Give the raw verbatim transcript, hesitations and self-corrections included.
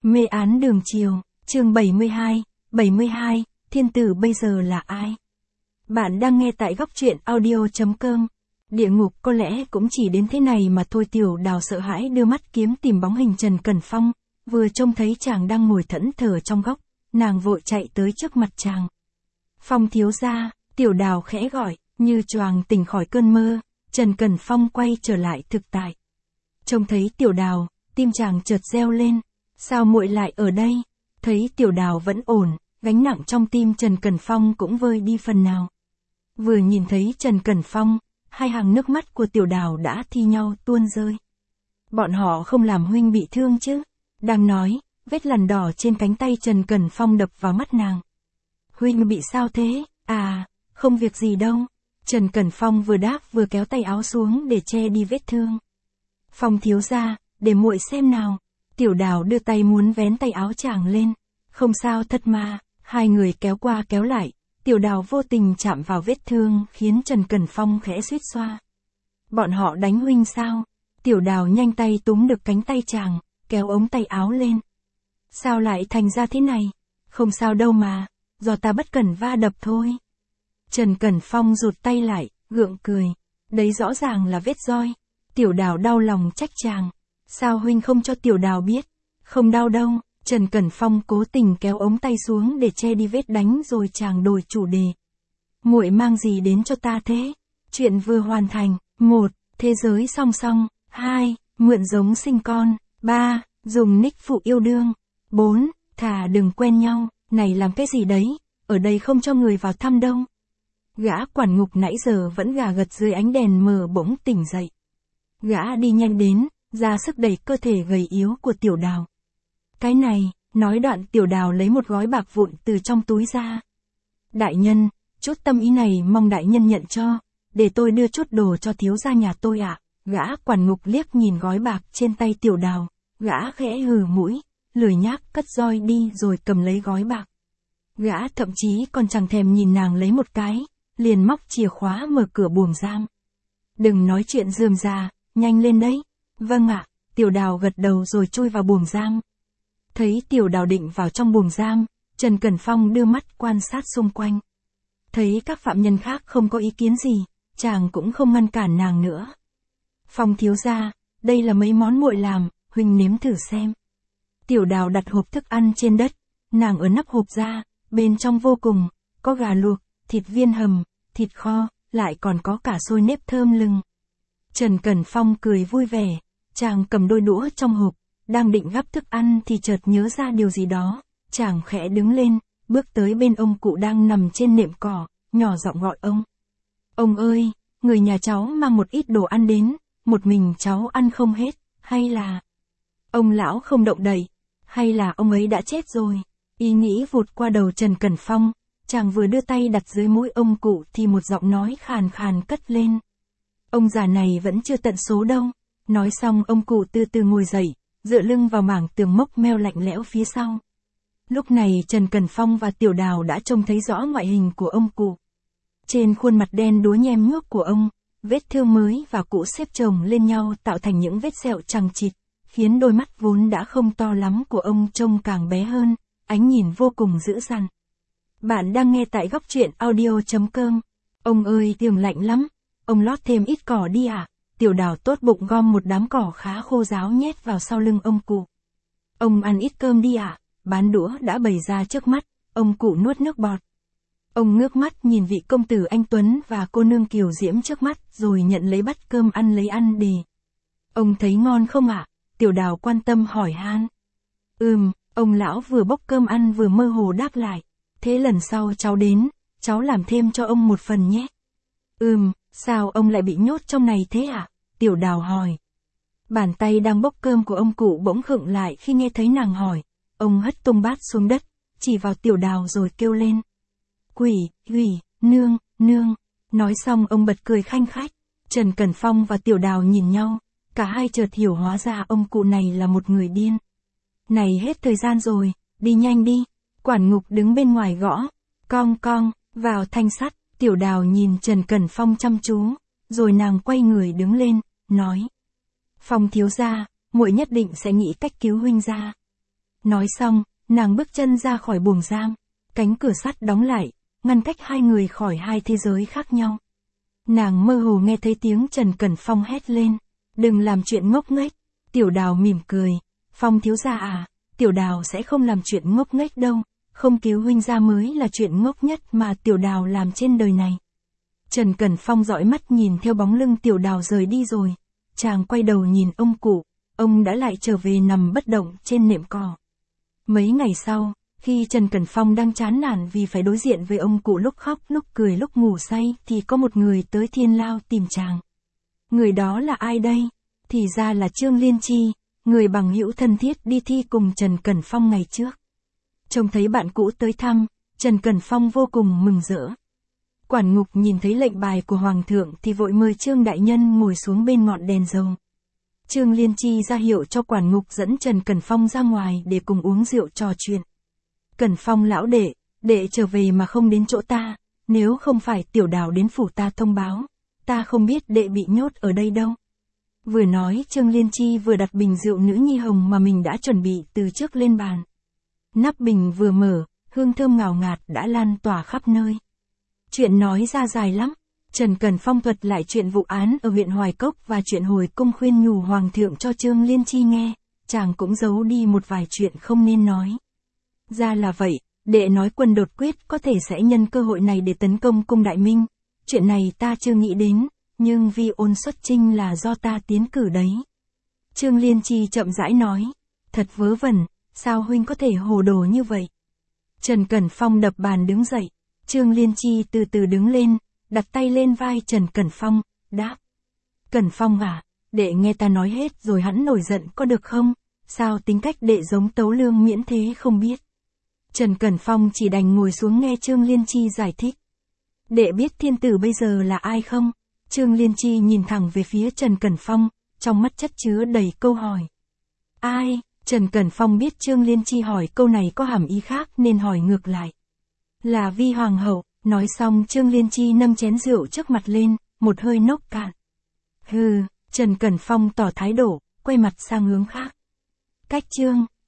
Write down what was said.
Mê án đường chiều, chương bảy mươi hai, bảy mươi hai, thiên tử bây giờ là ai? Bạn đang nghe tại góc truyện audio chấm com. Địa ngục có lẽ cũng chỉ đến thế này mà thôi. Tiểu Đào sợ hãi đưa mắt kiếm tìm bóng hình Trần Cẩn Phong, vừa trông thấy chàng đang ngồi thẫn thờ trong góc, nàng vội chạy tới trước mặt chàng. Phong thiếu gia, Tiểu Đào khẽ gọi, như choàng tỉnh khỏi cơn mơ. Trần Cẩn Phong quay trở lại thực tại. Trông thấy Tiểu Đào, tim chàng chợt reo lên. Sao muội lại ở đây? Thấy Tiểu Đào vẫn ổn, gánh nặng trong tim Trần Cẩn Phong cũng vơi đi phần nào. Vừa nhìn thấy Trần Cẩn Phong, hai hàng nước mắt của Tiểu Đào đã thi nhau tuôn rơi. Bọn họ không làm huynh bị thương chứ? Đang nói, vết lằn đỏ trên cánh tay Trần Cẩn Phong đập vào mắt nàng. Huynh bị sao thế? À, không việc gì đâu. Trần Cẩn Phong vừa đáp vừa kéo tay áo xuống để che đi vết thương. Phong thiếu gia, để muội xem nào. Tiểu Đào đưa tay muốn vén tay áo chàng lên. Không sao thật mà. Hai người kéo qua kéo lại. Tiểu Đào vô tình chạm vào vết thương khiến Trần Cẩn Phong khẽ suýt xoa. Bọn họ đánh huynh sao? Tiểu Đào nhanh tay túm được cánh tay chàng, kéo ống tay áo lên. Sao lại thành ra thế này? Không sao đâu mà, do ta bất cẩn va đập thôi. Trần Cẩn Phong rụt tay lại, gượng cười. Đấy rõ ràng là vết roi. Tiểu Đào đau lòng trách chàng. Sao huynh không cho Tiểu Đào biết? Không đau đâu. Trần Cẩn Phong cố tình kéo ống tay xuống để che đi vết đánh rồi chàng đổi chủ đề. Muội mang gì đến cho ta thế? Chuyện vừa hoàn thành. Một, thế giới song song. Hai, mượn giống sinh con. Ba, dùng nick phụ yêu đương. Bốn, thà đừng quen nhau. Này làm cái gì đấy? Ở đây không cho người vào thăm đâu. Gã quản ngục nãy giờ vẫn gà gật dưới ánh đèn mờ bỗng tỉnh dậy. Gã đi nhanh đến, ra sức đẩy cơ thể gầy yếu của Tiểu Đào. Cái này, nói đoạn Tiểu Đào lấy một gói bạc vụn từ trong túi ra. Đại nhân, chút tâm ý này mong đại nhân nhận cho, để tôi đưa chút đồ cho thiếu gia nhà tôi ạ. À. Gã quản ngục liếc nhìn gói bạc trên tay Tiểu Đào, gã khẽ hừ mũi, lười nhác cất roi đi rồi cầm lấy gói bạc. Gã thậm chí còn chẳng thèm nhìn nàng lấy một cái, liền móc chìa khóa mở cửa buồng giam. Đừng nói chuyện rườm rà, nhanh lên đấy. Vâng ạ, Tiểu Đào gật đầu rồi chui vào buồng giam. Thấy Tiểu Đào định vào trong buồng giam, Trần Cẩn Phong đưa mắt quan sát xung quanh. Thấy các phạm nhân khác không có ý kiến gì, chàng cũng không ngăn cản nàng nữa. Phong thiếu gia, đây là mấy món muội làm, huynh nếm thử xem. Tiểu Đào đặt hộp thức ăn trên đất, nàng ở nắp hộp ra, bên trong vô cùng, có gà luộc, thịt viên hầm, thịt kho, lại còn có cả xôi nếp thơm lừng. Trần Cẩn Phong cười vui vẻ, chàng cầm đôi đũa trong hộp, đang định gắp thức ăn thì chợt nhớ ra điều gì đó, chàng khẽ đứng lên, bước tới bên ông cụ đang nằm trên nệm cỏ, nhỏ giọng gọi ông. Ông ơi, người nhà cháu mang một ít đồ ăn đến, một mình cháu ăn không hết, hay là... Ông lão không động đậy, hay là ông ấy đã chết rồi? Ý nghĩ vụt qua đầu Trần Cẩn Phong, chàng vừa đưa tay đặt dưới mũi ông cụ thì một giọng nói khàn khàn cất lên. Ông già này vẫn chưa tận số đâu. Nói xong ông cụ từ từ ngồi dậy, dựa lưng vào mảng tường mốc meo lạnh lẽo phía sau. Lúc này Trần Cẩn Phong và Tiểu Đào đã trông thấy rõ ngoại hình của ông cụ. Trên khuôn mặt đen đúa nhem nhuốc của ông, vết thương mới và cũ xếp chồng lên nhau tạo thành những vết sẹo chằng chịt, khiến đôi mắt vốn đã không to lắm của ông trông càng bé hơn, ánh nhìn vô cùng dữ dằn. Bạn đang nghe tại góc truyện audio chấm com. Ông ơi, tường lạnh lắm, ông lót thêm ít cỏ đi ạ. À? Tiểu Đào tốt bụng gom một đám cỏ khá khô ráo nhét vào sau lưng ông cụ. Ông ăn ít cơm đi ạ. À? Bán đũa đã bày ra trước mắt, ông cụ nuốt nước bọt. Ông ngước mắt nhìn vị công tử anh tuấn và cô nương kiều diễm trước mắt rồi nhận lấy bát cơm ăn lấy ăn đề. Ông thấy ngon không ạ? À? Tiểu Đào quan tâm hỏi han. Ừm, ông lão vừa bốc cơm ăn vừa mơ hồ đáp lại. Thế lần sau cháu đến, cháu làm thêm cho ông một phần nhé. Ừm, sao ông lại bị nhốt trong này thế ạ? À? Tiểu Đào hỏi. Bàn tay đang bốc cơm của ông cụ bỗng khựng lại khi nghe thấy nàng hỏi. Ông hất tung bát xuống đất, chỉ vào Tiểu Đào rồi kêu lên. Quỷ, quỷ, nương, nương. Nói xong ông bật cười khanh khách. Trần Cẩn Phong và Tiểu Đào nhìn nhau, cả hai chợt hiểu hóa ra ông cụ này là một người điên. Này hết thời gian rồi, đi nhanh đi. Quản ngục đứng bên ngoài gõ. Cong cong, vào thanh sắt. Tiểu Đào nhìn Trần Cẩn Phong chăm chú, rồi nàng quay người đứng lên, nói. Phong thiếu gia, muội nhất định sẽ nghĩ cách cứu huynh ra. Nói xong, nàng bước chân ra khỏi buồng giam. Cánh cửa sắt đóng lại, ngăn cách hai người khỏi hai thế giới khác nhau. Nàng mơ hồ nghe thấy tiếng Trần Cẩn Phong hét lên. Đừng làm chuyện ngốc nghếch. Tiểu Đào mỉm cười. Phong thiếu gia à, Tiểu Đào sẽ không làm chuyện ngốc nghếch đâu. Không cứu huynh gia mới là chuyện ngốc nhất mà Tiểu Đào làm trên đời này. Trần Cẩn Phong dõi mắt nhìn theo bóng lưng Tiểu Đào rời đi rồi. Chàng quay đầu nhìn ông cụ. Ông đã lại trở về nằm bất động trên nệm cỏ. Mấy ngày sau, khi Trần Cẩn Phong đang chán nản vì phải đối diện với ông cụ lúc khóc lúc cười lúc ngủ say thì có một người tới Thiên Lao tìm chàng. Người đó là ai đây? Thì ra là Trương Liên Chi, người bằng hữu thân thiết đi thi cùng Trần Cẩn Phong ngày trước. Trông thấy bạn cũ tới thăm, Trần Cẩn Phong vô cùng mừng rỡ. Quản ngục nhìn thấy lệnh bài của Hoàng thượng thì vội mời Trương Đại Nhân ngồi xuống bên ngọn đèn dầu. Trương Liên Chi ra hiệu cho quản ngục dẫn Trần Cẩn Phong ra ngoài để cùng uống rượu trò chuyện. Cẩn Phong lão đệ, đệ trở về mà không đến chỗ ta, nếu không phải Tiểu Đào đến phủ ta thông báo, ta không biết đệ bị nhốt ở đây đâu. Vừa nói Trương Liên Chi vừa đặt bình rượu nữ nhi hồng mà mình đã chuẩn bị từ trước lên bàn. Nắp bình vừa mở, hương thơm ngào ngạt đã lan tỏa khắp nơi. Chuyện nói ra dài lắm. Trần Cẩn Phong thuật lại chuyện vụ án ở huyện Hoài Cốc và chuyện hồi cung khuyên nhủ Hoàng thượng cho Trương Liên Chi nghe, chàng cũng giấu đi một vài chuyện không nên nói. Ra là vậy, đệ nói quân đột quyết có thể sẽ nhân cơ hội này để tấn công cung Đại Minh. Chuyện này ta chưa nghĩ đến, nhưng Vi Ôn xuất chinh là do ta tiến cử đấy. Trương Liên Chi chậm rãi nói, thật vớ vẩn, sao huynh có thể hồ đồ như vậy? Trần Cẩn Phong đập bàn đứng dậy, Trương Liên Chi từ từ đứng lên, đặt tay lên vai Trần Cẩn Phong, đáp. Cẩn Phong à, đệ nghe ta nói hết rồi hắn nổi giận có được không? Sao tính cách đệ giống Tấu Lương miễn thế không biết? Trần Cẩn Phong chỉ đành ngồi xuống nghe Trương Liên Chi giải thích. Đệ biết thiên tử bây giờ là ai không? Trương Liên Chi nhìn thẳng về phía Trần Cẩn Phong, trong mắt chất chứa đầy câu hỏi. Ai? Trần Cẩn Phong biết Trương Liên Chi hỏi câu này có hàm ý khác nên hỏi ngược lại. Là Vi Hoàng hậu. Nói xong Trương Liên Chi nâng chén rượu trước mặt lên, một hơi nốc cạn. Hừ, Trần Cẩn Phong tỏ thái độ, quay mặt sang hướng khác. Cách Trương